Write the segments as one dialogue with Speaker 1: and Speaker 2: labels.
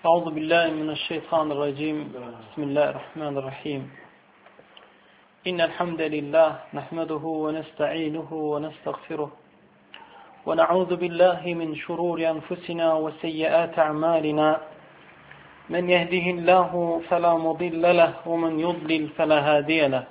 Speaker 1: أعوذ بالله من الشيطان الرجيم بسم الله الرحمن الرحيم إن الحمد لله نحمده ونستعينه ونستغفره ونعوذ بالله من شرور أنفسنا وسيئات أعمالنا من يهده الله فلا مضل له ومن يضلل فلا هادي له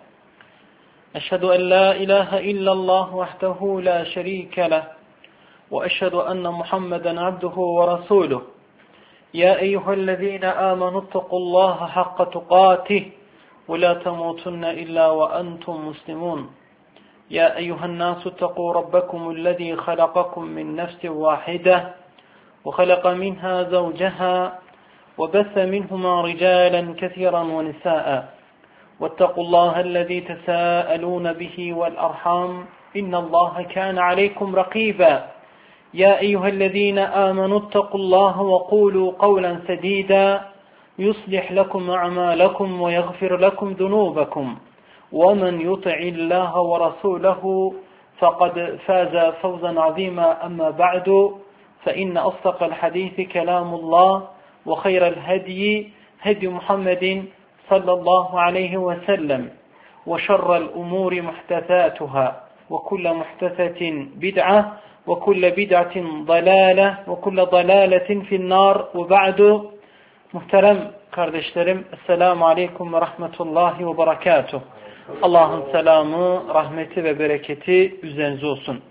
Speaker 1: أشهد أن لا إله إلا الله وحده لا شريك له وأشهد أن محمدا عبده ورسوله يا أيها الذين آمنوا اتقوا الله حق تقاته ولا تموتن إلا وأنتم مسلمون يا أيها الناس اتقوا ربكم الذي خلقكم من نفس واحدة وخلق منها زوجها وبث منهما رجالا كثيرا ونساء واتقوا الله الذي تساءلون به والأرحام إن الله كان عليكم رقيبا يا أيها الذين آمنوا اتقوا الله وقولوا قولا سديدا يصلح لكم أعمالكم ويغفر لكم ذنوبكم ومن يطع الله ورسوله فقد فاز فوزا عظيما أما بعد فإن أصدق الحديث كلام الله وخير الهدي هدي محمد صلى الله عليه وسلم وشر الأمور محدثاتها وكل محدثة بدعة وكل بدعة ضلالة وكل ضلالة في النار وبعد. Muhterem kardeşlerim, Esselamu Aleyküm ve Rahmetullahi ve Berekatuhu. Allah'ın selamı, rahmeti ve bereketi üzerinize olsun.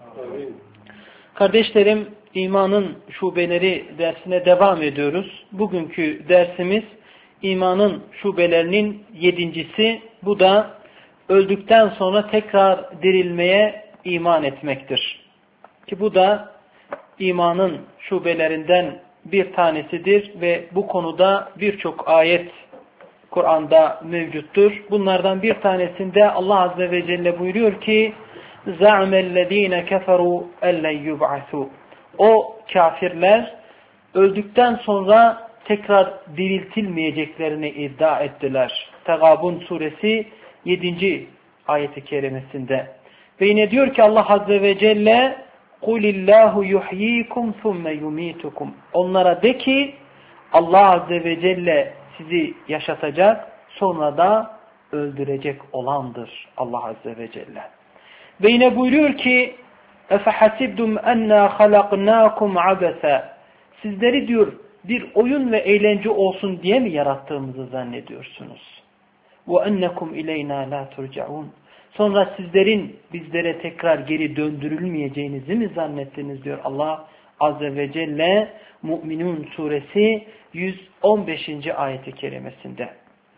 Speaker 1: Kardeşlerim, imanın şubeleri dersine devam ediyoruz. Bugünkü dersimiz imanın şubelerinin 7.'si. Bu da öldükten sonra tekrar dirilmeye iman etmektir. Ki bu da imanın şubelerinden bir tanesidir ve bu konuda birçok ayet Kur'an'da mevcuttur. Bunlardan bir tanesinde Allah Azze ve Celle buyuruyor ki زَعْمَ الَّذ۪ينَ كَفَرُوا اَلَّنْ يُبْعَثُوا O kafirler öldükten sonra tekrar diriltilmeyeceklerini iddia ettiler. Tegabun suresi 7. ayeti kerimesinde. Ve yine diyor ki Allah Azze ve Celle قُلِ اللّٰهُ يُحْيِيكُمْ ثُمَّ يُمِيتُكُمْ Onlara de ki Allah Azze ve Celle sizi yaşatacak, sonra da öldürecek olandır Allah Azze ve Celle. Ve yine buyuruyor ki اَفَحَسِبْدُمْ اَنَّا خَلَقْنَاكُمْ عَبَثًا Sizleri diyor bir oyun ve eğlence olsun diye mi yarattığımızı zannediyorsunuz? وَاَنَّكُمْ اِلَيْنَا لَا تُرْجَعُونَ Sonra sizlerin bizlere tekrar geri döndürülmeyeceğinizi mi zannettiniz diyor Allah Azze ve Celle Mü'minun suresi 115. ayeti kerimesinde.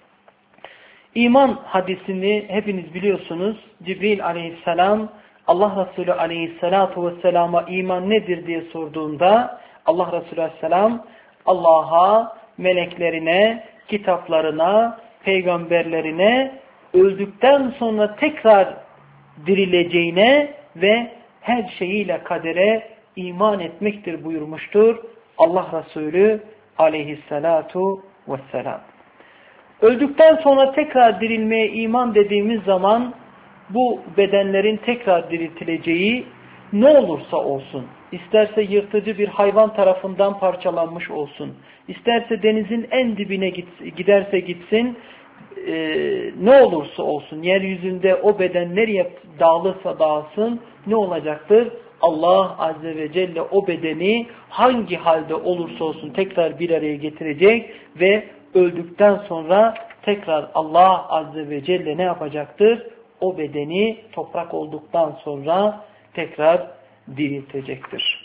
Speaker 1: İman hadisini hepiniz biliyorsunuz. Cibril aleyhisselam Allah Resulü aleyhissalatu vesselama iman nedir diye sorduğunda Allah Resulü aleyhisselam Allah'a, meleklerine, kitaplarına, peygamberlerine öldükten sonra tekrar dirileceğine ve her şeyiyle kadere iman etmektir buyurmuştur Allah Resulü aleyhissalatu vesselam. Öldükten sonra tekrar dirilmeye iman dediğimiz zaman bu bedenlerin tekrar diriltileceği ne olursa olsun, isterse yırtıcı bir hayvan tarafından parçalanmış olsun, isterse denizin en dibine giderse gitsin, ne olursa olsun yeryüzünde o beden nereye dağılırsa dağılsın ne olacaktır? Allah Azze ve Celle o bedeni hangi halde olursa olsun tekrar bir araya getirecek ve öldükten sonra tekrar Allah Azze ve Celle ne yapacaktır? O bedeni toprak olduktan sonra tekrar diriltecektir.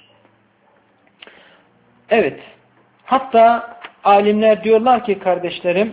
Speaker 1: Evet. Hatta alimler diyorlar ki kardeşlerim,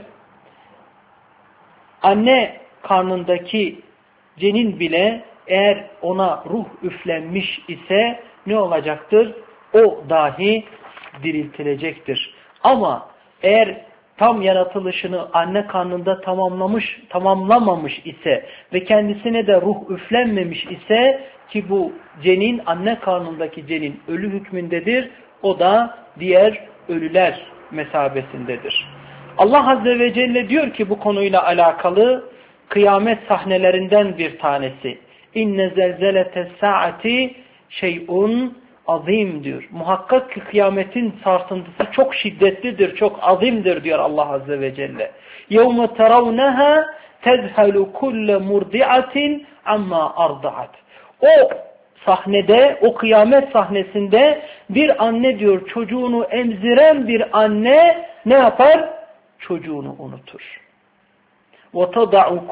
Speaker 1: anne karnındaki cenin bile eğer ona ruh üflenmiş ise ne olacaktır? O dahi diriltilecektir. Ama eğer tam yaratılışını anne karnında tamamlamamış ise ve kendisine de ruh üflenmemiş ise ki bu cenin anne karnındaki cenin ölü hükmündedir. O da diğer ölüler mesabesindedir. Allah Azze ve Celle diyor ki bu konuyla alakalı kıyamet sahnelerinden bir tanesi. İnne zelzelete saati şey'un azim diyor. Muhakkak ki kıyametin sarsıntısı çok şiddetlidir, çok azimdir diyor Allah Azze ve Celle. يَوْمَ تَرَوْنَهَا تَذْهَلُ كُلَّ مُرْضِعَةٍ عَمَّا أَرْضَعَتْ. O sahnede, o kıyamet sahnesinde bir anne diyor, çocuğunu emziren bir anne ne yapar? Çocuğunu unutur. وَتَضَعُ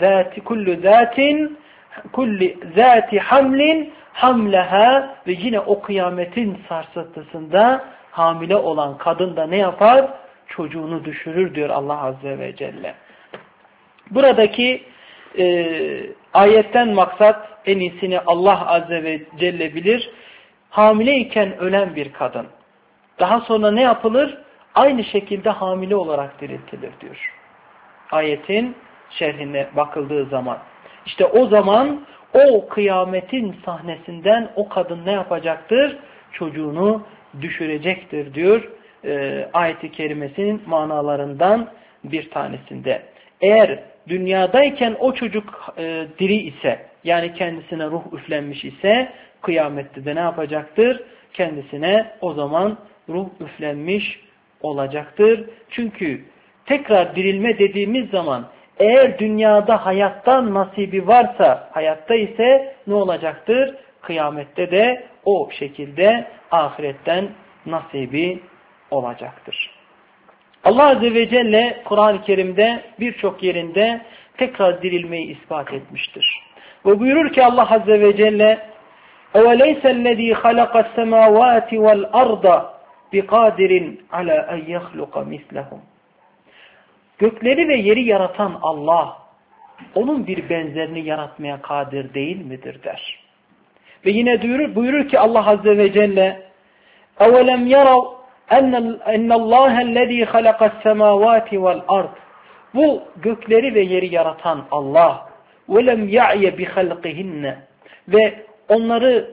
Speaker 1: كُلُّ ذَاتِ حَمْلٍ hamleha ve yine o kıyametin sarsıntısında hamile olan kadın da ne yapar? Çocuğunu düşürür diyor Allah Azze ve Celle. Buradaki ayetten maksat en iyisini Allah Azze ve Celle bilir. Hamileyken ölen bir kadın. Daha sonra ne yapılır? Aynı şekilde hamile olarak diriltilir diyor. Ayetin şerhine bakıldığı zaman. İşte o zaman o kıyametin sahnesinden o kadın ne yapacaktır? Çocuğunu düşürecektir diyor ayet-i kerimesinin manalarından bir tanesinde. Eğer dünyadayken o çocuk diri ise, yani kendisine ruh üflenmiş ise, kıyamette de ne yapacaktır? Kendisine o zaman ruh üflenmiş olacaktır. Çünkü tekrar dirilme dediğimiz zaman eğer dünyada hayattan nasibi varsa, hayatta ise ne olacaktır? Kıyamette de o şekilde ahiretten nasibi olacaktır. Allah Azze ve Celle Kur'an-ı Kerim'de birçok yerinde tekrar dirilmeyi ispat etmiştir. Ve buyurur ki Allah Azze ve Celle اَوَلَيْسَ الَّذ۪ي خَلَقَ السَّمَاوَاتِ وَالْأَرْضَ بِقَادِرٍ عَلَى اَنْ يَخْلُقَ مِثْلَهُمْ. Gökleri ve yeri yaratan Allah, onun bir benzerini yaratmaya kadir değil midir der. Ve yine buyurur ki Allah Azze ve Celle اَوَلَمْ يَرَوْا اَنَّ اللّٰهَ الَّذ۪ي خَلَقَ السَّمَاوَاتِ وَالْأَرْضِ. Bu gökleri ve yeri yaratan Allah وَلَمْ يَعْيَ بِخَلْقِهِنَّ ve onları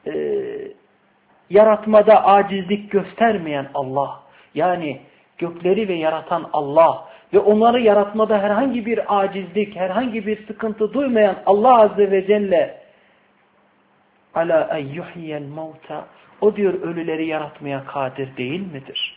Speaker 1: yaratmada acizlik göstermeyen Allah, yani gökleri ve yaratan Allah ve onları yaratmada herhangi bir acizlik, herhangi bir sıkıntı duymayan Allah Azze ve Celle ala en yuhyiyel mevta, o diyor ölüleri yaratmaya kadir değil midir?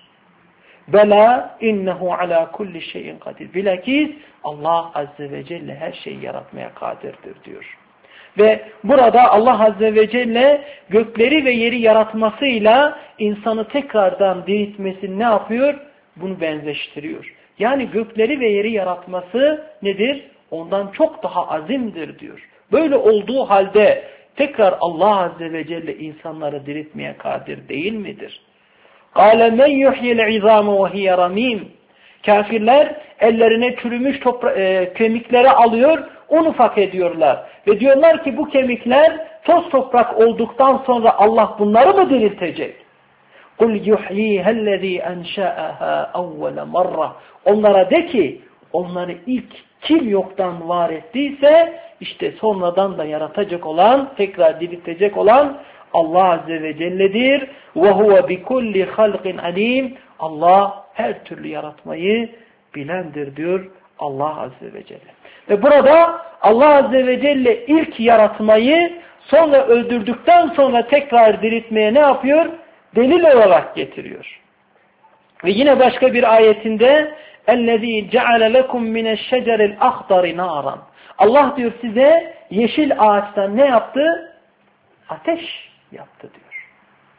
Speaker 1: Bela innehu ala kulli şeyin kadir. Bilakis Allah Azze ve Celle her şeyi yaratmaya kadirdir diyor. Ve burada Allah Azze ve Celle gökleri ve yeri yaratmasıyla insanı tekrardan diriltmesini ne yapıyor? Bunu benzeştiriyor. Yani gökleri ve yeri yaratması nedir? Ondan çok daha azimdir diyor. Böyle olduğu halde tekrar Allah Azze ve Celle insanları diriltmeye kadir değil midir? قَالَ مَنْ يُحْيِ الْعِظَامُ وَهِيَ رَمِيمٌ. Kafirler ellerine çürümüş kemikleri alıyor, un ufak ediyorlar. Ve diyorlar ki bu kemikler toz toprak olduktan sonra Allah bunları mı diriltecek? قُلْ يُحْيِيهَا الَّذ۪ي أَنْشَأَهَا اَوَّلَ مَرَّةً. Onlara de ki onları ilk kim yoktan var ettiyse işte sonradan da yaratacak olan, tekrar diriltecek olan Allah Azze ve Celle'dir. وَهُوَ بِكُلِّ خَلْقٍ عَلِيمٍ. Allah her türlü yaratmayı bilendir diyor Allah Azze ve Celle. Ve burada Allah Azze ve Celle ilk yaratmayı sonra öldürdükten sonra tekrar diriltmeye ne yapıyor? Delil olarak getiriyor. Ve yine başka bir ayetinde اَلَّذ۪ي جَعَلَ لَكُمْ مِنَ الشَّجَرِ الْاَخْضَرِ نَارًا. Allah diyor size yeşil ağaçtan ne yaptı? Ateş yaptı diyor.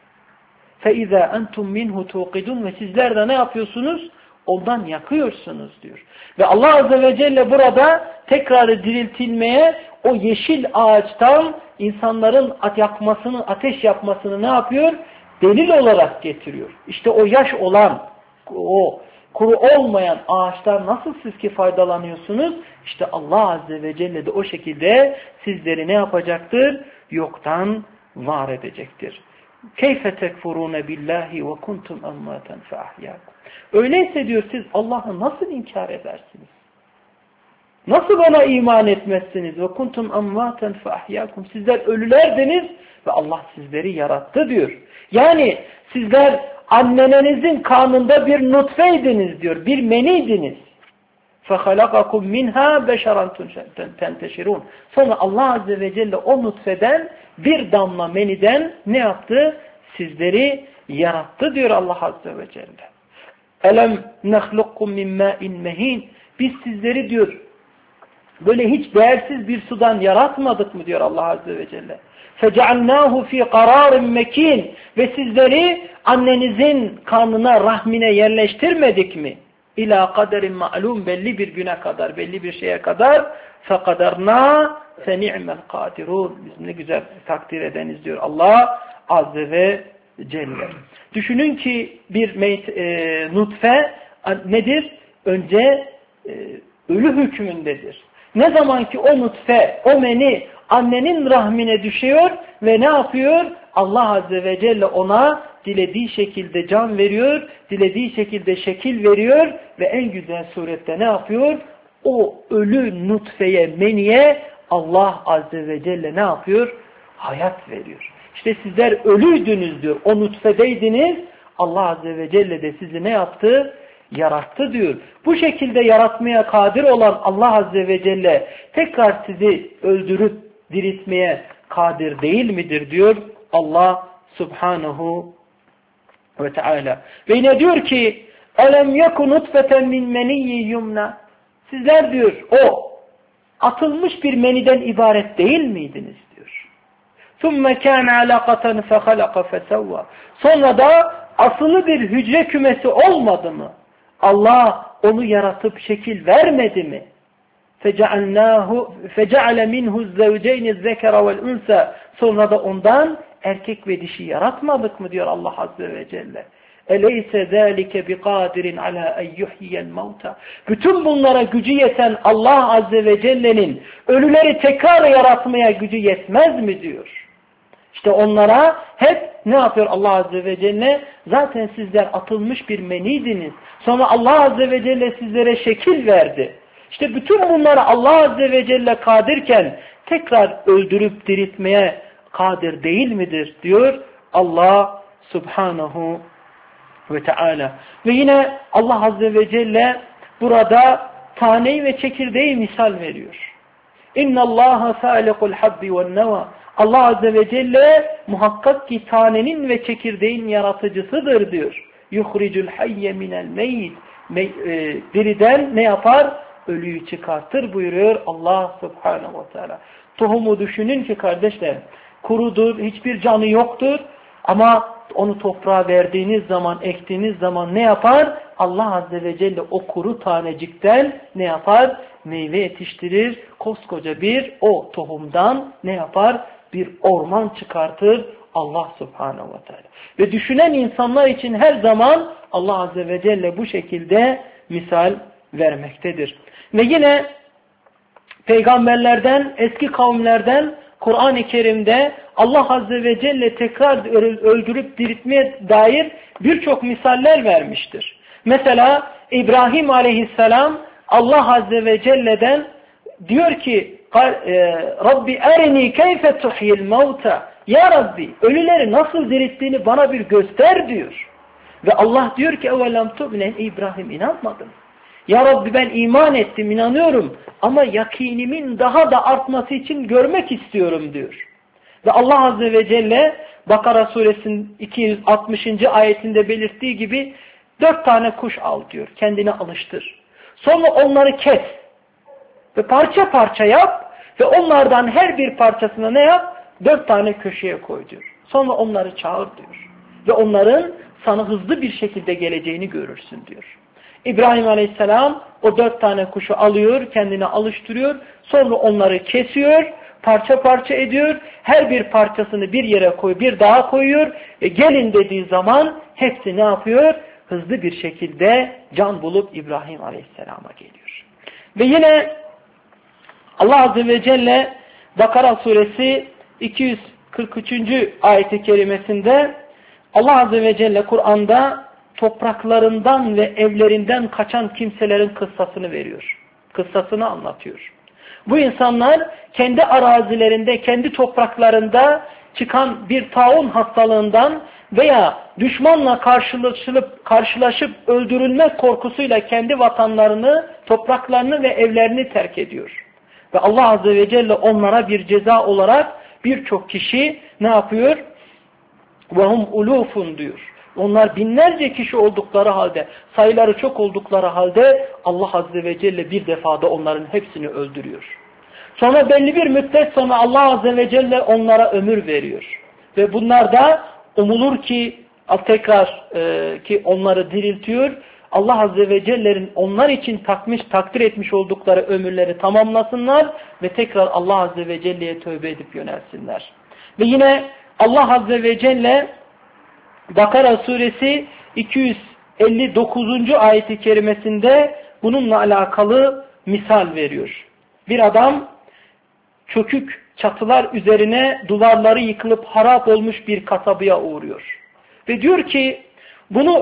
Speaker 1: فَاِذَا أَنْتُمْ مِنْهُ تُوقِدُونَ. Ve sizler de ne yapıyorsunuz? Ondan yakıyorsunuz diyor. Ve Allah Azze ve Celle burada tekrar diriltilmeye o yeşil ağaçtan insanların ateş yapmasını ne yapıyor? Delil olarak getiriyor. İşte o yaş olan, o kuru olmayan ağaçlar nasıl siz ki faydalanıyorsunuz? İşte Allah Azze ve Celle de o şekilde sizleri ne yapacaktır? Yoktan var edecektir. Keyfe tekfurune billahi ve kuntum ammaten feahyakum. Öyleyse diyor siz Allah'ı nasıl inkar edersiniz? Nasıl ona iman etmezsiniz? Ve kuntum ammaten feahyakum. Sizler ölülerdiniz ve Allah sizleri yarattı diyor. Yani sizler annenizin karnında bir nutfeydiniz diyor. Bir meniydiniz. فَخَلَقَكُمْ مِنْهَا بَشَرًا تَنْتَشِرُونَ. Sonra Allah Azze ve Celle o nutfeden bir damla meniden ne yaptı? sizleri yarattı diyor Allah Azze ve Celle. Elem nehlukkum min ma'in mehin. Biz sizleri diyor böyle hiç değersiz bir sudan yaratmadık mı diyor Allah Azze ve Celle. فَجَعَلْنَاهُ ف۪ي قَرَارٍ مَك۪ينٍ. Ve sizleri annenizin karnına, rahmine yerleştirmedik mi? İlâ kaderin ma'lum, belli bir güne kadar, belli bir şeye kadar. فَقَدَرْنَا فَنِعْمَ الْقَادِرُونَ. Biz ne güzel takdir edeniz diyor Allah Azze ve Celle. Düşünün ki bir nutfe nedir? Önce ölü hükmündedir. Ne zaman ki o nutfe, o meni annenin rahmine düşüyor ve ne yapıyor? Allah Azze ve Celle ona dilediği şekilde can veriyor, dilediği şekilde şekil veriyor ve en güzel surette ne yapıyor? O ölü nutfeye, meniye Allah Azze ve Celle ne yapıyor? Hayat veriyor. İşte sizler ölüydünüz diyor. O nutfedeydiniz. Allah Azze ve Celle de sizi ne yaptı? Yarattı diyor. Bu şekilde yaratmaya kadir olan Allah Azze ve Celle tekrar sizi öldürüp diriltmeye kadir değil midir diyor Allah Subhanahu ve Teala. Ve yine diyor ki elem yekun nutfeten min meniyyi yumna. Sizler diyor o atılmış bir meniden ibaret değil miydiniz diyor. ثُمَّ كَانَ عَلَقَةً فَخَلَقَ فَسَوَّى. Sonra da asılı bir hücre kümesi olmadı mı? Allah onu yaratıp şekil vermedi mi? فَجَعَلَ مِنْهُ الزَّوْجَيْنِ الذَّكَرَ وَالْاُنْسَى. Sonra da ondan erkek ve dişi yaratmadık mı diyor Allah Azze ve Celle. اَلَيْسَ ذَٰلِكَ بِقَادِرٍ عَلَى اَنْ يُحْيِيَ الْمَوْتَى. Bütün bunlara gücü yeten Allah Azze ve Celle'nin ölüleri tekrar yaratmaya gücü yetmez mi diyor. İşte onlara hep ne yapıyor Allah Azze ve Celle? Zaten sizler atılmış bir meniydiniz. Sonra Allah Azze ve Celle sizlere şekil verdi. İşte bütün bunları Allah Azze ve Celle kadirken tekrar öldürüp diriltmeye kadir değil midir diyor Allah Subhanahu ve Teala. Ve yine Allah Azze ve Celle burada taneyi ve çekirdeği misal veriyor. İnna Allaha fâlikul habbi ven neva. Allah Azze ve Celle muhakkak ki tanenin ve çekirdeğin yaratıcısıdır diyor. Yuhricul hayye minel meyyit. Diriden ne yapar? Ölüyü çıkartır buyuruyor Allah Subhanahu ve Teala. Tohumu düşünün ki kardeşler, kurudur, hiçbir canı yoktur ama onu toprağa verdiğiniz zaman, ektiğiniz zaman ne yapar? Allah Azze ve Celle o kuru tanecikten ne yapar? Meyve yetiştirir, koskoca bir o tohumdan ne yapar? Bir orman çıkartır Allah Subhanahu ve Teala. Ve düşünen insanlar için her zaman Allah Azze ve Celle bu şekilde misal vermektedir. Ve yine peygamberlerden, eski kavimlerden Kur'an-ı Kerim'de Allah Azze ve Celle tekrar öldürüp diriltmeye dair birçok misaller vermiştir. Mesela İbrahim Aleyhisselam Allah Azze ve Celle'den diyor ki Rabbi erini keyfe tuhyil mevta. Ya Rabbi ölüleri nasıl dirilttiğini bana bir göster diyor. Ve Allah diyor ki evelem tu'minen, İbrahim inanmadım. Ya Rabbi ben iman ettim, inanıyorum ama yakinimin daha da artması için görmek istiyorum diyor. Ve Allah Azze ve Celle Bakara suresinin 260. ayetinde belirttiği gibi 4 tane kuş al diyor, kendine alıştır. Sonra onları kes ve parça parça yap ve onlardan her bir parçasına ne yap? 4 tane köşeye koy diyor. Sonra onları çağır diyor. Ve onların sana hızlı bir şekilde geleceğini görürsün diyor. İbrahim Aleyhisselam o 4 tane kuşu alıyor, kendine alıştırıyor. Sonra onları kesiyor, parça parça ediyor. Her bir parçasını bir yere koy, bir daha koyuyor. Ve gelin dediği zaman hepsi ne yapıyor? Hızlı bir şekilde can bulup İbrahim Aleyhisselam'a geliyor. Ve yine Allah Azze ve Celle Bakara suresi 243. ayet-i kerimesinde Allah Azze ve Celle Kur'an'da topraklarından ve evlerinden kaçan kimselerin kıssasını veriyor. Kıssasını anlatıyor. Bu insanlar kendi arazilerinde, kendi topraklarında çıkan bir taun hastalığından veya düşmanla karşılaşıp öldürülmek korkusuyla kendi vatanlarını, topraklarını ve evlerini terk ediyor. Ve Allah Azze ve Celle onlara bir ceza olarak birçok kişi ne yapıyor? وَهُمْ ulufun diyor. Onlar binlerce kişi oldukları halde, sayıları çok oldukları halde Allah Azze ve Celle bir defada onların hepsini öldürüyor. Sonra belli bir müddet sonra Allah Azze ve Celle onlara ömür veriyor. Ve bunlar da umulur ki tekrar ki onları diriltiyor. Allah Azze ve Celle'nin onlar için takdir etmiş oldukları ömürleri tamamlasınlar ve tekrar Allah Azze ve Celle'ye tövbe edip yönelsinler. Ve yine Allah Azze ve Celle Bakara suresi 259. ayeti kerimesinde bununla alakalı misal veriyor. Bir adam çökük çatılar üzerine duvarları yıkılıp harap olmuş bir kasabaya uğruyor. Ve diyor ki bunu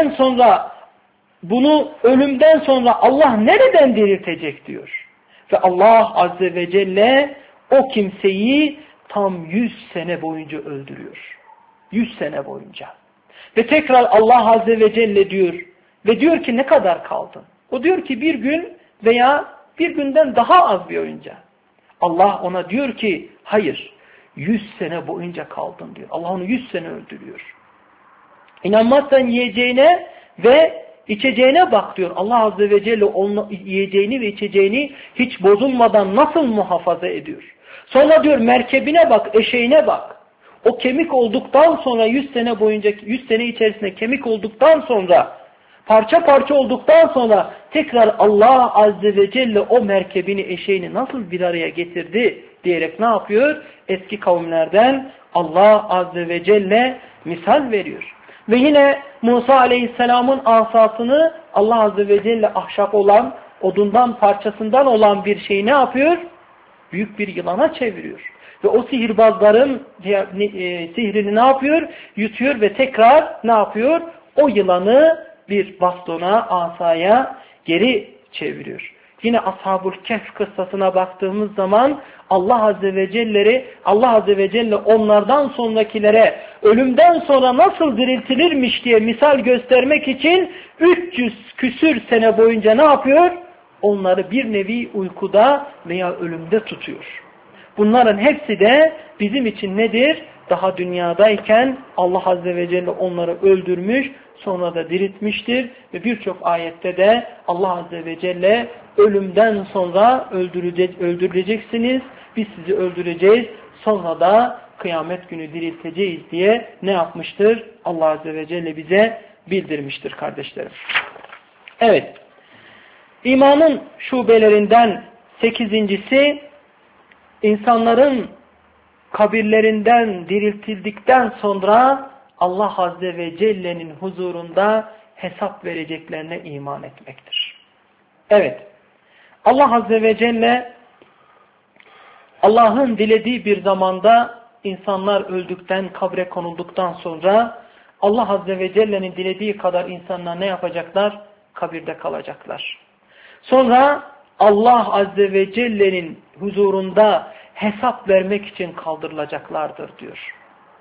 Speaker 1: ölümden sonra Allah nereden diriltecek diyor. Ve Allah Azze ve Celle o kimseyi tam 100 sene boyunca öldürüyor. 100 sene boyunca. Ve tekrar Allah Azze ve Celle diyor ve diyor ki ne kadar kaldın? O diyor ki bir gün veya bir günden daha az bir önce. Allah ona diyor ki hayır 100 sene boyunca kaldın diyor. Allah onu 100 sene öldürüyor. İnanmazsan yiyeceğine ve içeceğine bak diyor. Allah Azze ve Celle onun yiyeceğini ve içeceğini hiç bozulmadan nasıl muhafaza ediyor. Sonra diyor merkebine bak, eşeğine bak. O kemik olduktan sonra 100 sene boyunca 100 sene içerisinde kemik olduktan sonra parça parça olduktan sonra tekrar Allah Azze ve Celle o merkebini, eşeğini nasıl bir araya getirdi diyerek ne yapıyor? Eski kavimlerden Allah Azze ve Celle misal veriyor. Ve yine Musa Aleyhisselam'ın asasını Allah Azze ve Celle ahşap olan, odundan parçasından olan bir şeyi ne yapıyor? Büyük bir yılana çeviriyor. Ve o sihirbazların sihrini ne yapıyor? Yutuyor ve tekrar ne yapıyor? O yılanı bir bastona, asaya geri çeviriyor. Yine Ashab-ül Kehf kıssasına baktığımız zaman Allah Azze ve Celle onlardan sonrakilere ölümden sonra nasıl diriltilirmiş diye misal göstermek için 300 küsür sene boyunca ne yapıyor? Onları bir nevi uykuda veya ölümde tutuyor. Bunların hepsi de bizim için nedir? Daha dünyadayken Allah Azze ve Celle onları öldürmüş, sonra da diriltmiştir. Ve birçok ayette de Allah Azze ve Celle ölümden sonra öldürüleceksiniz, biz sizi öldüreceğiz, sonra da kıyamet günü dirilteceğiz diye ne yapmıştır? Allah Azze ve Celle bize bildirmiştir kardeşlerim. Evet, imanın şubelerinden 8.'si insanların kabirlerinden diriltildikten sonra Allah Azze ve Celle'nin huzurunda hesap vereceklerine iman etmektir. Evet, Allah Azze ve Celle Allah'ın dilediği bir zamanda insanlar öldükten, kabre konulduktan sonra Allah Azze ve Celle'nin dilediği kadar insanlar ne yapacaklar? Kabirde kalacaklar. Sonra Allah Azze ve Celle'nin huzurunda hesap vermek için kaldırılacaklardır diyor.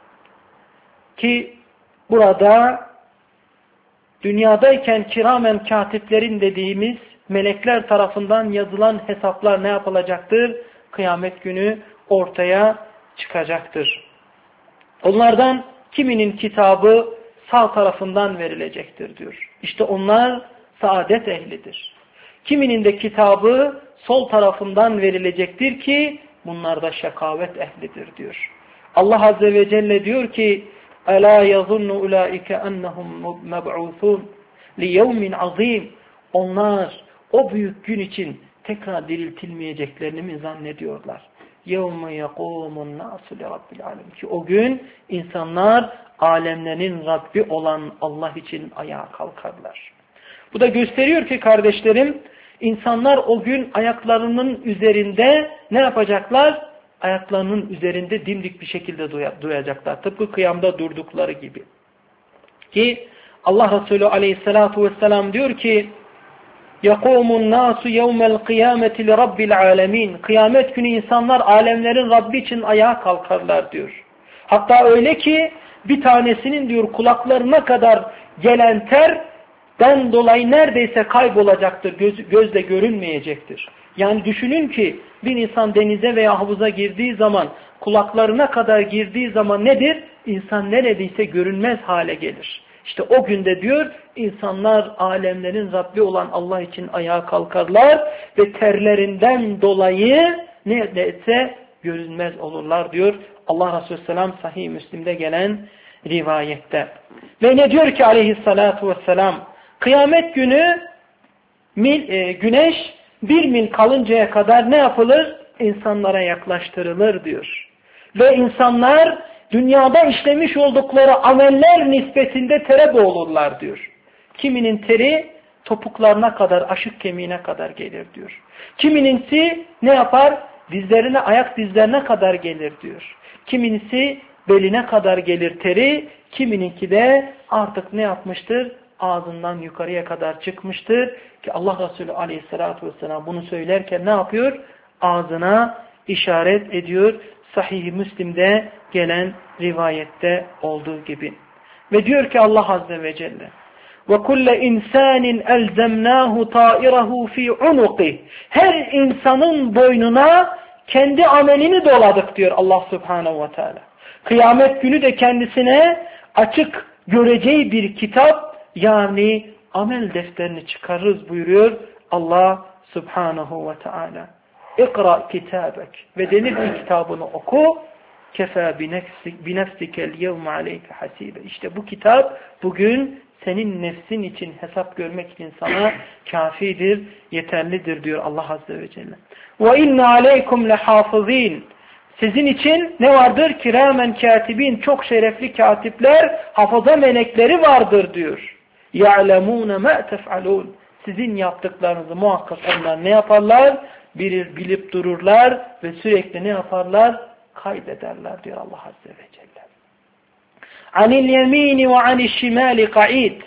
Speaker 1: Ki burada dünyadayken kiramen katiplerin dediğimiz melekler tarafından yazılan hesaplar ne yapılacaktır? Kıyamet günü ortaya çıkacaktır. Onlardan kiminin kitabı sağ tarafından verilecektir diyor. İşte onlar saadet ehlidir. Kiminin de kitabı sol tarafından verilecektir ki bunlar da şakavet ehlidir diyor. Allah Azze ve Celle diyor ki أَلَا يَظُنُّ اُولَٰئِكَ اَنَّهُمْ مَبْعُوثُونَ لِيَوْمٍ عَظِيمٍ Onlar o büyük gün için tekrar diriltilmeyeceklerini mi zannediyorlar? يَوْمَ يَقُومُ النَّاسُ لِرَبِّ الْعَالَمِينَ Ki o gün insanlar alemlerin Rabbi olan Allah için ayağa kalkarlar. Bu da gösteriyor ki kardeşlerim, insanlar o gün ayaklarının üzerinde ne yapacaklar? Ayaklarının üzerinde dimdik bir şekilde duracaklar. Tıpkı kıyamda durdukları gibi. Ki Allah Resulü aleyhissalatu vesselam diyor ki يَقُومُ النَّاسُ يَوْمَ الْقِيَامَةِ لِرَبِّ الْعَالَمِينَ Kıyamet günü insanlar alemlerin Rabbi için ayağa kalkarlar diyor. Hatta öyle ki bir tanesinin diyor kulaklarına kadar gelen terden dolayı neredeyse kaybolacaktır, gözle görünmeyecektir. Yani düşünün ki bir insan denize veya havuza girdiği zaman kulaklarına kadar girdiği zaman nedir? insan neredeyse görünmez hale gelir. İşte o günde diyor insanlar alemlerin Rabbi olan Allah için ayağa kalkarlar ve terlerinden dolayı neredeyse görünmez olurlar diyor Allah Resulü Selam Sahih Müslim'de gelen rivayette. Ve ne diyor ki aleyhissalatu vesselam? Kıyamet günü güneş 1 mil kalıncaya kadar ne yapılır? İnsanlara yaklaştırılır diyor. Ve insanlar dünyada işlemiş oldukları ameller nispetinde tere boğulurlar diyor. Kiminin teri topuklarına kadar, aşık kemiğine kadar gelir diyor. Kimininsi ne yapar? Dizlerine, ayak dizlerine kadar gelir diyor. Kiminisi beline kadar gelir teri, kimininki de artık ne yapmıştır? Ağzından yukarıya kadar çıkmıştır. Ki Allah Resulü aleyhissalatü vesselam bunu söylerken ne yapıyor? Ağzına işaret ediyor. Sahih-i Müslim'de gelen rivayette olduğu gibi. Ve diyor ki Allah Azze ve Celle وَكُلَّ اِنْسَانٍ اَلْزَمْنَاهُ طَائِرَهُ ف۪ي عُنُقِهِ Her insanın boynuna kendi amelini doladık diyor Allah Subhanahu ve Teala. Kıyamet günü de kendisine açık göreceği bir kitap yani amel defterini çıkarırız buyuruyor Allah Subhanahu ve Teala. İkra kitabek ve denir ki kitabını oku. Kefa binefsikel yevme aleyke hasibe. İşte bu kitap bugün senin nefsin için hesap görmek için sana kafidir, yeterlidir diyor Allah Azze ve Celle. Ve inne aleykum lehafızin. Sizin için ne vardır? Kiramen katibin. Çok şerefli katipler, hafaza melekleri vardır diyor. Ya'lemûne mâ tef'alûn. Sizin yaptıklarınızı muhakkak onlar ne yaparlar? Bilip dururlar ve sürekli ne yaparlar? Kaydederler diyor Allah Azze ve Celle. Anil yemini ve anil şimali ka'id.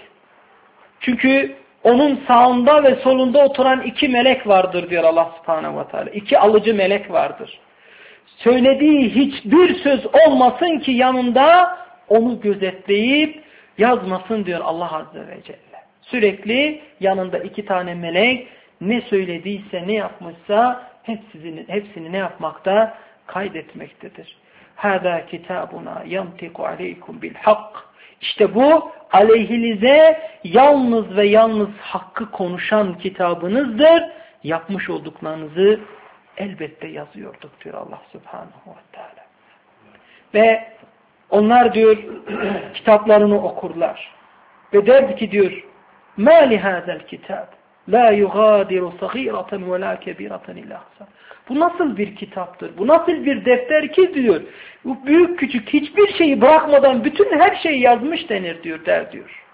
Speaker 1: Çünkü onun sağında ve solunda oturan 2 melek vardır diyor Allah Subhanahu ve Teala. 2 alıcı melek vardır. Söylediği hiçbir söz olmasın ki yanında onu gözetleyip yazmasın diyor Allah Azze ve Celle. Sürekli yanında 2 tane melek ne söylediyse, ne yapmışsa hepsini ne yapmakta? Kaydetmektedir. Hâzâ kitâbuna yantiku aleykum bil hak. İşte bu aleyhinize yalnız ve yalnız hakkı konuşan kitabınızdır. Yapmış olduklarınızı elbette yazıyorduk diyor Allah Subhanahu ve Teala. Ve onlar diyor kitaplarını okurlar. Ve der ki diyor مَا لِهَذَا الْكِتَابِ لَا يُغَادِرُ صَغِيرَةً وَلَا كَبِيرَةً اِلَّا احْصَاهَا. Bu nasıl bir kitaptır? Bu nasıl bir defter ki diyor. Bu büyük küçük hiçbir şeyi bırakmadan bütün her şeyi yazmış denir diyor, der diyor.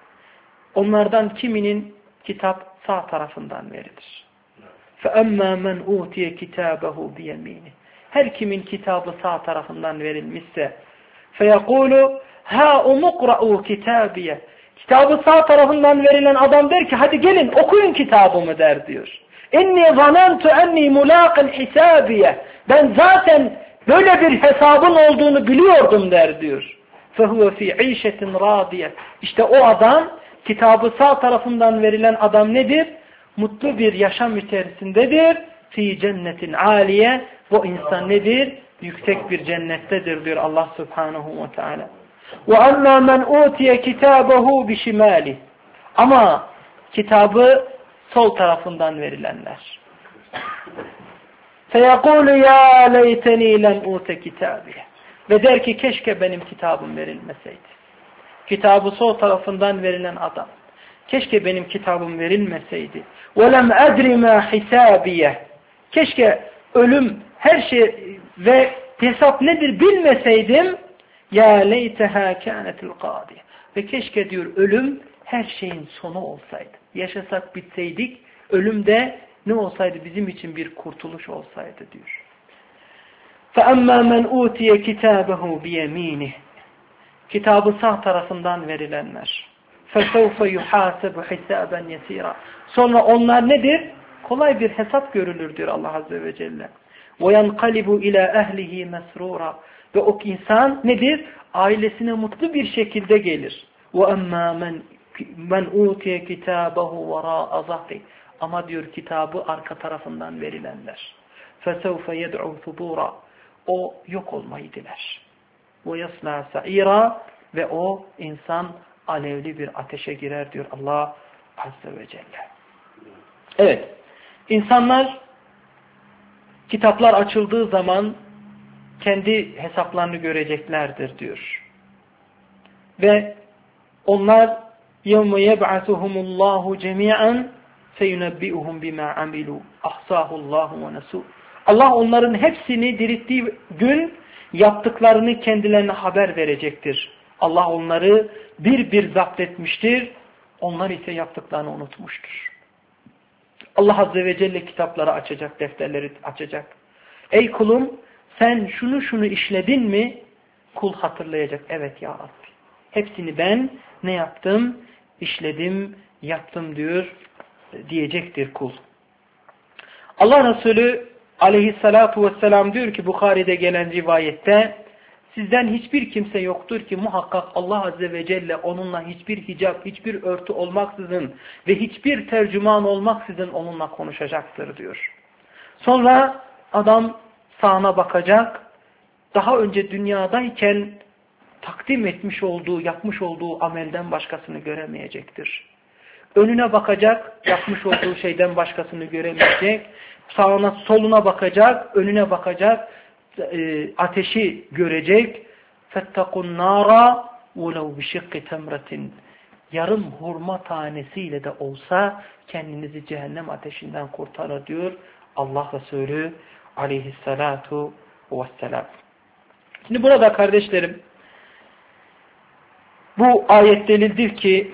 Speaker 1: Onlardan kiminin kitap sağ tarafından verilir. فَأَمَّا مَنْ اُوْتِيَ كِتَابَهُ بِيَمِينِهِ Her kimin kitabı sağ tarafından verilmişse فَيَقُولُ هَا اُمُقْرَعُوا كِتَابِيَ Kitabı sağ tarafından verilen adam der ki hadi gelin okuyun kitabımı der diyor. اِنِّي ظَنَنْتُ اَنِّي مُلَاقٍ حِسَابِيَ Ben zaten böyle bir hesabın olduğunu biliyordum der diyor. فَهُوَ فِي عِيشَةٍ رَاضِيَةٍ İşte o adam, kitabı sağ tarafından verilen adam nedir? Mutlu bir yaşam içerisindedir. فِي cennetin aliye Bu insan nedir? Yüksek bir cennettedir diyor Allah Subhanahu ve Teala. وَأَمَّا مَنْ اُوْتِيَ كِتَابَهُ بِشِمَالِهِ Ama kitabı sol tarafından verilenler. فَيَقُولُ يَا لَيْتَنِي لَمْ اُوْتَ كِتَابِهِ Ve der ki keşke benim kitabım verilmeseydi. Kitabı sol tarafından verilen adam. Keşke benim kitabım verilmeseydi. وَلَمْ اَدْرِ مَا حِسَابِيَهِ Keşke ölüm her şey ve hesap nedir bilmeseydim. Ya leyteha kânetil qâdiye. Ve keşke diyor ölüm her şeyin sonu olsaydı. Yaşasak bitseydik, ölüm de ne olsaydı bizim için bir kurtuluş olsaydı diyor. فَأَمَّا مَنْ اُوْتِيَ كِتَابَهُ بِيَم۪ينِهِ Kitabı sağ tarafından verilenler. فَسَوْفَ يُحَاسَبُ حِسَابًا يَس۪يرًا Sonra onlar nedir? Kolay bir hesap görülür diyor Allah Azze ve Celle. وَيَنْقَلِبُ اِلَى اَهْلِهِ مَسْرُورًا Ve o insan nedir? Ailesine mutlu bir şekilde gelir. وَأَمَّا مَنْ اُوْتِيَ كِتَابَهُ وَرَاءَ ظَهْرِهِ Ama diyor kitabı arka tarafından verilenler. فَسَوْفَ يَدْعُوا ثُبُورًا O yok olmayı diler. وَيَصْلَى سَعِيرًا ve o insan alevli bir ateşe girer diyor Allah Azze ve Celle. Evet, insanlar kitaplar açıldığı zaman kendi hesaplarını göreceklerdir diyor. Ve onlar يَوْمَ يَبْعَثُهُمُ اللّٰهُ جَمِيعًا فَيُنَبِّئُهُمْ بِمَا عَمِلُوا اَحْصَاهُ اللّٰهُ وَنَسُوهُ. Allah onların hepsini dirilttiği gün yaptıklarını kendilerine haber verecektir. Allah onları bir bir zapt etmiştir. Onlar ise yaptıklarını unutmuştur. Allah Azze ve Celle kitapları açacak, defterleri açacak. Ey kulum sen şunu işledin mi? Kul hatırlayacak. Evet ya Rabbi. Hepsini ben ne yaptım? İşledim, yaptım diyor, diyecektir kul. Allah Resulü aleyhissalatu vesselam diyor ki Bukhari'de gelen rivayette sizden hiçbir kimse yoktur ki muhakkak Allah Azze ve Celle onunla hiçbir hicap, hiçbir örtü olmaksızın ve hiçbir tercüman olmaksızın onunla konuşacaktır diyor. Sonra adam sağına bakacak, daha önce dünyadayken takdim etmiş olduğu, yapmış olduğu amelden başkasını göremeyecektir. Önüne bakacak, yapmış olduğu şeyden başkasını göremeyecek. Sağına, soluna bakacak, önüne bakacak, ateşi görecek. فَاتَّقُوا النَّارَ وَلَوْ بِشِقِّ تَمْرَةٍ. Yarım hurma tanesiyle de olsa kendinizi cehennem ateşinden kurtarır diyor Allah Resulü aleyhissalatu vesselam. Şimdi burada kardeşlerim, bu ayet delildir ki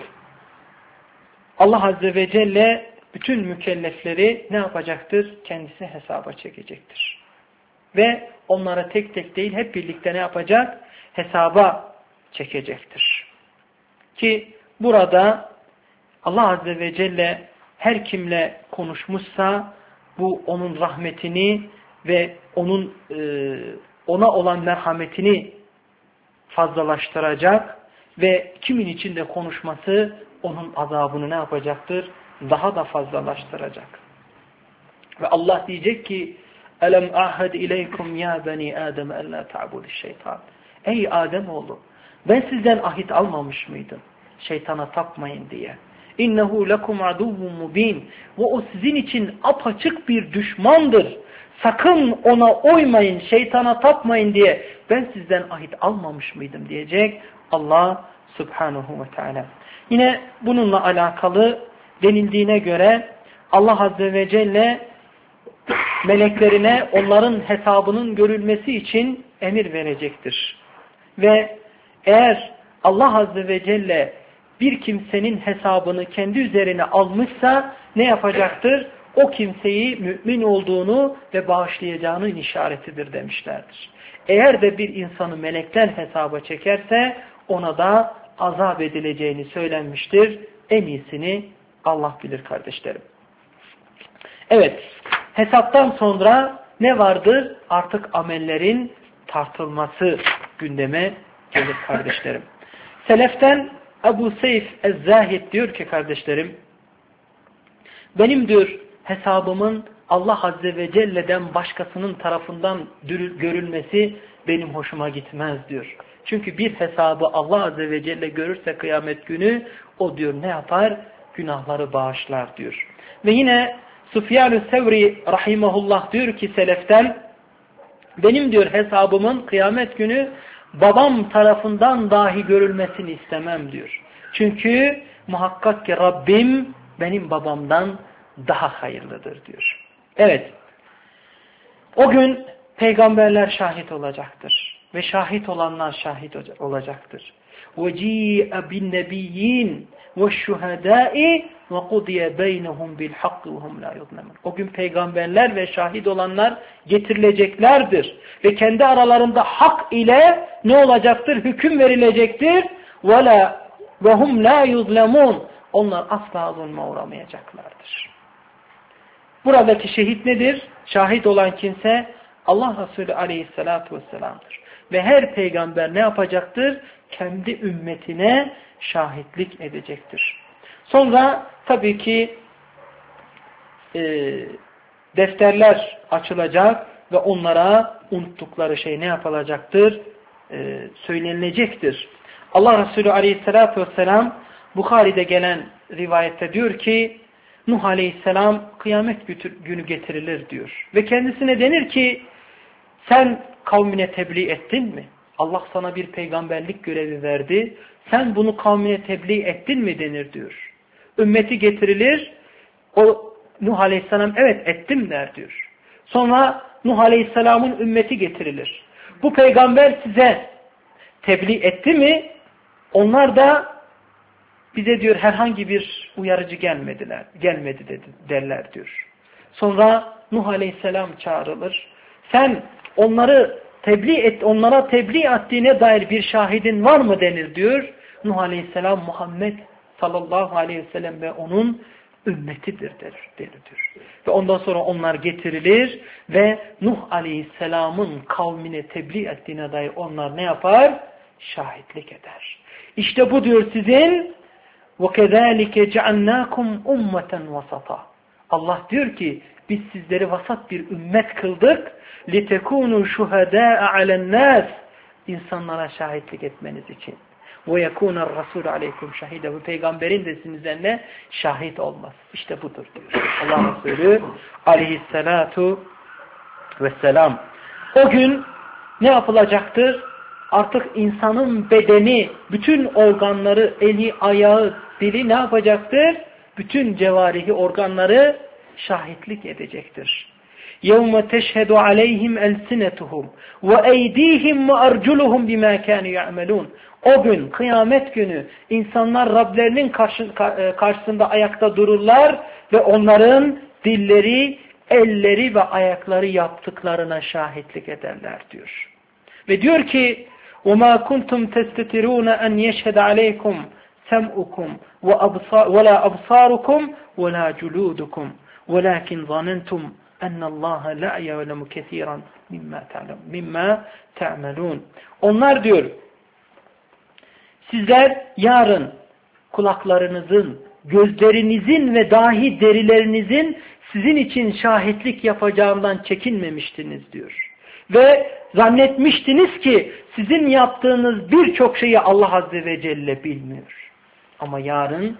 Speaker 1: Allah Azze ve Celle bütün mükellefleri ne yapacaktır? Kendisi hesaba çekecektir. Ve onlara tek tek değil hep birlikte ne yapacak? Hesaba çekecektir. Ki burada Allah Azze ve Celle her kimle konuşmuşsa bu onun rahmetini ve onun ona olan merhametini fazlalaştıracak ve kimin için de konuşması onun azabını ne yapacaktır? Daha da fazlalaştıracak. Ve Allah diyecek ki Elem ahad ileykum ya bani Adem en la ta'budu şeytan. Ey Ademoğlu ben sizden ahit almamış mıydım? Şeytana tapmayın diye. İnnehu lekum aduvvun mubin. Ve o sizin için apaçık bir düşmandır. Sakın ona uymayın, şeytana tapmayın diye ben sizden ahit almamış mıydım diyecek Allah Subhanahu ve Teala. Yine bununla alakalı denildiğine göre Allah Azze ve Celle meleklerine onların hesabının görülmesi için emir verecektir. Ve eğer Allah Azze ve Celle bir kimsenin hesabını kendi üzerine almışsa ne yapacaktır? O kimseyi mümin olduğunu ve bağışlayacağının işaretidir demişlerdir. Eğer de bir insanı melekler hesaba çekerse ona da azap edileceğini söylenmiştir. En iyisini Allah bilir kardeşlerim. Evet, hesaptan sonra ne vardır? Artık amellerin tartılması gündeme gelir kardeşlerim. Seleften Ebu Seyf Ez-Zahid diyor ki kardeşlerim, benim diyor hesabımın Allah Azze ve Celle'den başkasının tarafından görülmesi benim hoşuma gitmez diyor. Çünkü bir hesabı Allah Azze ve Celle görürse kıyamet günü o diyor ne yapar? Günahları bağışlar diyor. Ve yine Süfyan-ı Sevri rahimahullah diyor ki seleften benim diyor hesabımın kıyamet günü babam tarafından dahi görülmesini istemem diyor. Çünkü muhakkak ki Rabbim benim babamdan daha hayırlıdır diyor. Evet. O gün peygamberler şahit olacaktır. Ve şahit olanlar şahit olacaktır. وَجِيءَ بِالنَّبِيِّينَ وَالشُّهَدَاءِ وَقُضِيَ بَيْنَهُمْ بِالْحَقِّ وَهُمْ لَا يُظْلَمُونَ. O gün peygamberler ve şahit olanlar getirileceklerdir. Ve kendi aralarında hak ile ne olacaktır? Hüküm verilecektir. وَهُمْ لَا يُظْلَمُونَ. Onlar asla zulme uğramayacaklardır. Buradaki şehit nedir? Şahit olan kimse Allah Resulü aleyhissalatu vesselam'dır. Ve her peygamber ne yapacaktır? Kendi ümmetine şahitlik edecektir. Sonra tabii ki defterler açılacak ve onlara unuttukları şey ne yapılacaktır? söylenilecektir. Allah Resulü aleyhissalatü vesselam Bukhari'de gelen rivayette diyor ki Nuh aleyhisselam kıyamet günü getirilir diyor. Ve kendisine denir ki sen kavmine tebliğ ettin mi? Allah sana bir peygamberlik görevi verdi. Sen bunu kavmine tebliğ ettin mi denir diyor. Ümmeti getirilir. O Nuh aleyhisselam evet ettim der diyor. Sonra Nuh aleyhisselamın ümmeti getirilir. Bu peygamber size tebliğ etti mi? Onlar da bize diyor herhangi bir uyarıcı gelmedi derler diyor. Sonra Nuh aleyhisselam çağrılır. Sen onlara tebliğ ettiğine dair bir şahidin var mı denir diyor. Nuh aleyhisselam Muhammed sallallahu aleyhi ve sellem ve onun ümmetidir denilir. Ve ondan sonra onlar getirilir ve Nuh aleyhisselamın kavmine tebliğ ettiğine dair onlar ne yapar? Şahitlik eder. İşte bu diyor sizin وَكَذَٰلِكَ جَعَلْنَاكُمْ اُمَّةً وَسَطًا. Allah diyor ki biz sizleri vasat bir ümmet kıldık. لِتَكُونُوا شُهَدَاءَ عَلَى النَّاسِ İnsanlara şahitlik etmeniz için. وَيَكُونَ الرَّسُولُ عَلَيْكُمْ شَهِيدًا. Bu peygamberin de sizin üzerine şahit olmaz. İşte budur diyor. Allah Resulü aleyhissalatu vesselam. O gün ne yapılacaktır? Artık insanın bedeni, bütün organları, eli, ayağı, dili ne yapacaktır? Bütün cevarihi, organları şahitlik edecektir. يَوْمَ تَشْهَدُ عَلَيْهِمْ أَلْسِنَتُهُمْ وَاَيْد۪يهِمْ وَاَرْجُلُهُمْ بِمَا كَانُوا يَعْمَلُونَ. O gün, kıyamet günü insanlar Rablerinin karşısında ayakta dururlar ve onların dilleri, elleri ve ayakları yaptıklarına şahitlik ederler diyor. Ve diyor ki وَمَا كُنْتُمْ تَسْتَتِرُونَ أَنْ يَشْهَدَ عَلَيْكُمْ سَمْعُكُمْ وَلَا أَبْصَارُكُمْ وَلَا جُلُودُكُمْ وَلَكِنْ ظَنَنْتُمْ أَنَّ اللّٰهَ لَا يَعْلَمُ كَثِيرًا مِمَّا تَعْمَلُونَ. Onlar diyor sizler yarın kulaklarınızın, gözlerinizin ve dahi derilerinizin sizin için şahitlik yapacağından çekinmemiştiniz diyor. Ve zannetmiştiniz ki sizin yaptığınız birçok şeyi Allah Azze ve Celle bilmiyor. Ama yarın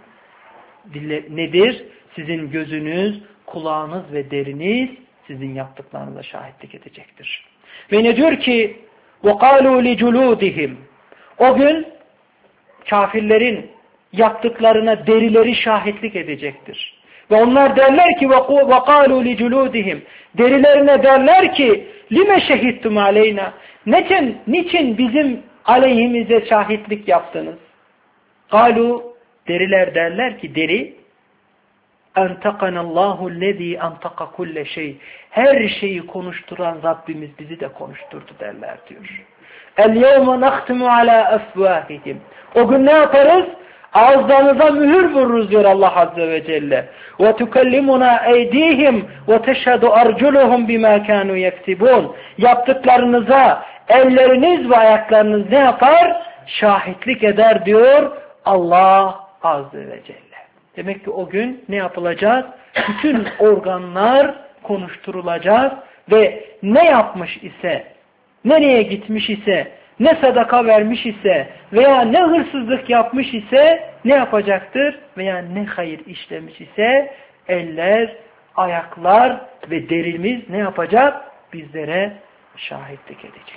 Speaker 1: nedir? Sizin gözünüz, kulağınız ve deriniz sizin yaptıklarınıza şahitlik edecektir. Ve ne diyor ki وَقَالُوا لِجُلُودِهِمْ. O gün kafirlerin yaptıklarına derileri şahitlik edecektir. Ve onlar derler ki وَقَالُوا لِجُلُودِهِمْ. Derilerine derler ki لِمَ شَهِدْتُمْ عَلَيْنَا. Niçin bizim aleyhimize şahitlik yaptınız? قَالُوا. Deriler derler ki deri اَنْتَقَنَ اللّٰهُ الَّذ۪ي اَنْتَقَ كُلَّ şey. Her şeyi konuşturan Rabbimiz bizi de konuşturdu derler diyor. الْيَوْمَ نَخْتِمُ عَلَى أَفْوَاهِهِمْ. O gün ne yaparız? Ağızlarınıza mühür vururuz diyor Allah Azze ve Celle. وَتُكَلِّمُنَا اَيْد۪يهِمْ وَتَشْهَدُ أَرْجُلُهُمْ بِمَا كَانُوا يَكْسِبُونَ. Yaptıklarınıza elleriniz ve ayaklarınız ne yapar? Şahitlik eder diyor Allah Azze ve Celle. Demek ki o gün ne yapılacak? Bütün organlar konuşturulacak ve ne yapmış ise, nereye gitmiş ise, ne sadaka vermiş ise veya ne hırsızlık yapmış ise ne yapacaktır? Veya ne hayır işlemiş ise eller, ayaklar ve derimiz ne yapacak? Bizlere şahitlik edecek.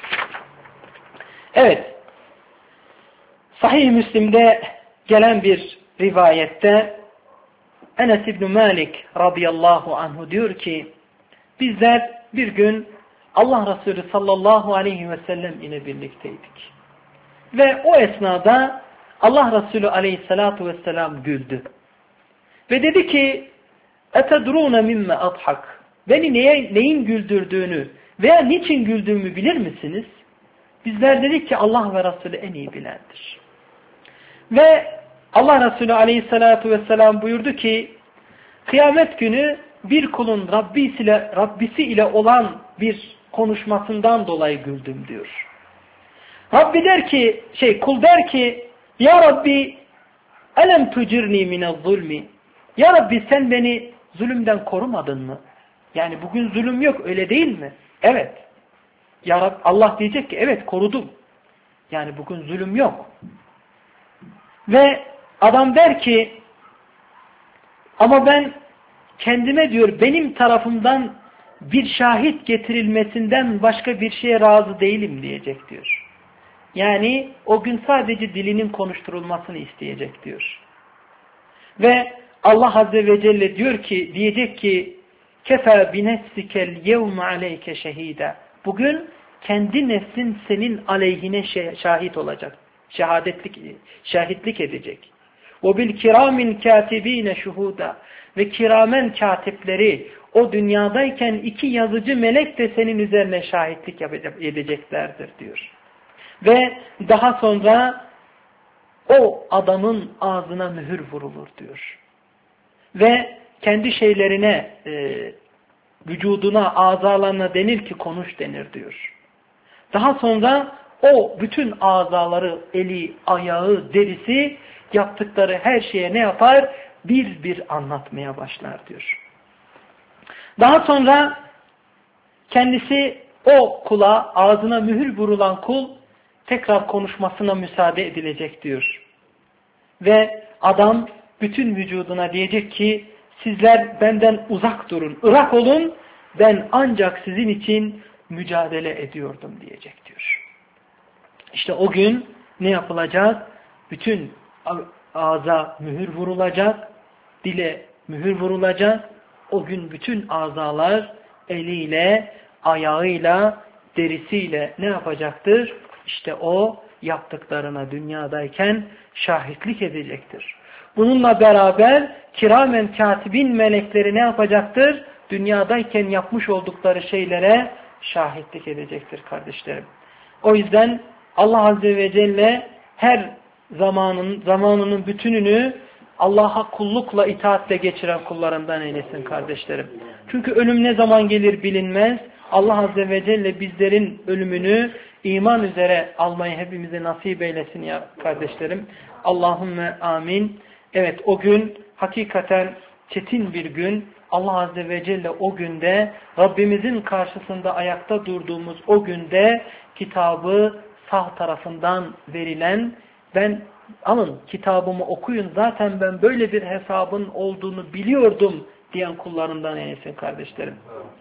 Speaker 1: Evet. Sahih-i Müslim'de gelen bir rivayette Enes İbn Malik radıyallahu anhu diyor ki bizler bir gün Allah Resulü sallallahu aleyhi ve sellem ile birlikteydik. Ve o esnada Allah Resulü aleyhissalatu vesselam güldü. Ve dedi ki اَتَدْرُونَ مِمَّ أَضْحَكْ. Beni neyin güldürdüğünü veya niçin güldüğümü bilir misiniz? Bizler dedik ki Allah ve Resulü en iyi bilendir. Ve Allah Resulü aleyhissalatu vesselam buyurdu ki kıyamet günü bir kulun Rabbisi ile olan bir konuşmasından dolayı güldüm diyor. Kul der ki ya Rabbi elem tucirni minel zulmi. Ya Rabbi sen beni zulümden korumadın mı? Yani bugün zulüm yok öyle değil mi? Evet. Ya Rabbi, Allah diyecek ki evet korudum. Yani bugün zulüm yok. Ve adam der ki ama ben kendime diyor benim tarafımdan bir şahit getirilmesinden başka bir şeye razı değilim diyecek diyor. Yani o gün sadece dilinin konuşturulmasını isteyecek diyor. Ve Allah Azze ve Celle diyor ki, diyecek ki kefe bi nefsikel yevme aleyke şehida. Bugün kendi nefsin senin aleyhine şahit olacak. Şahitlik edecek. Ve bil kiramin katibine şuhuda. Ve kiramen katipleri o dünyadayken iki yazıcı melek de senin üzerine şahitlik edeceklerdir diyor. Ve daha sonra o adamın ağzına mühür vurulur diyor. Ve kendi şeylerine, vücuduna, azalarına denir ki konuş denir diyor. Daha sonra o bütün azaları, eli, ayağı, derisi, yaptıkları her şeye ne yapar? Bir bir anlatmaya başlar diyor. Daha sonra kendisi o kula, ağzına mühür vurulan kul tekrar konuşmasına müsaade edilecek diyor. Ve adam bütün vücuduna diyecek ki sizler benden uzak durun, ırak olun, ben ancak sizin için mücadele ediyordum diyecek diyor. İşte o gün ne yapılacak? Bütün ağza mühür vurulacak, dile mühür vurulacak. O gün bütün azalar eliyle, ayağıyla, derisiyle ne yapacaktır? İşte o yaptıklarına dünyadayken şahitlik edecektir. Bununla beraber kiramen katibin melekleri ne yapacaktır? Dünyadayken yapmış oldukları şeylere şahitlik edecektir kardeşlerim. O yüzden Allah Azze ve Celle her zamanının bütününü Allah'a kullukla, itaatle geçiren kullarından eylesin kardeşlerim. Çünkü ölüm ne zaman gelir bilinmez. Allah Azze ve Celle bizlerin ölümünü iman üzere almayı hepimize nasip eylesin ya kardeşlerim. Allahümme amin. Evet, o gün hakikaten çetin bir gün. Allah Azze ve Celle o günde Rabbimizin karşısında ayakta durduğumuz o günde kitabı sağ tarafından verilen, ben alın kitabımı okuyun zaten ben böyle bir hesabın olduğunu biliyordum diyen kullarından eylesin kardeşlerim.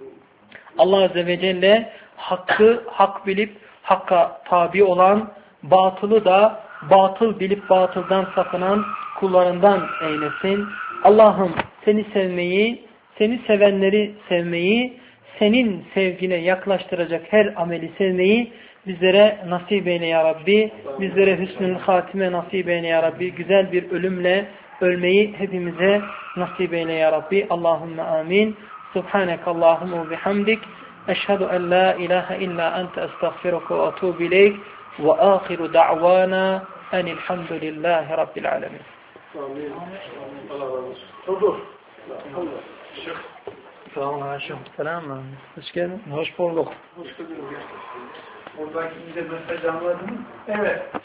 Speaker 1: Allah Azze ve Celle hakkı hak bilip hakka tabi olan, batılı da batıl bilip batıldan sakınan kullarından eylesin. Allah'ım seni sevmeyi, seni sevenleri sevmeyi, senin sevgine yaklaştıracak her ameli sevmeyi bizlere nasip eyle ya Rabbi. Bizlere hüsnül hatime nasip eyle ya Rabbi. Güzel bir ölümle ölmeyi hepimize nasip eyle ya Rabbi. Allahümme amin. Subhanek Allahümme bihamdik. Eşhedü en la ilahe illa ente estağfiruka ve etûbü ileyk. Ve âhiru da'vana enilhamdülillahi rabbil alemin.
Speaker 2: Amin. Allah razı olsun. Dur.
Speaker 1: Selamünaleyküm. Selam. Hoş geldin.
Speaker 2: Hoş bulduk. Hoş bulduk. Oradaki ince mesaj anladın mı? Evet.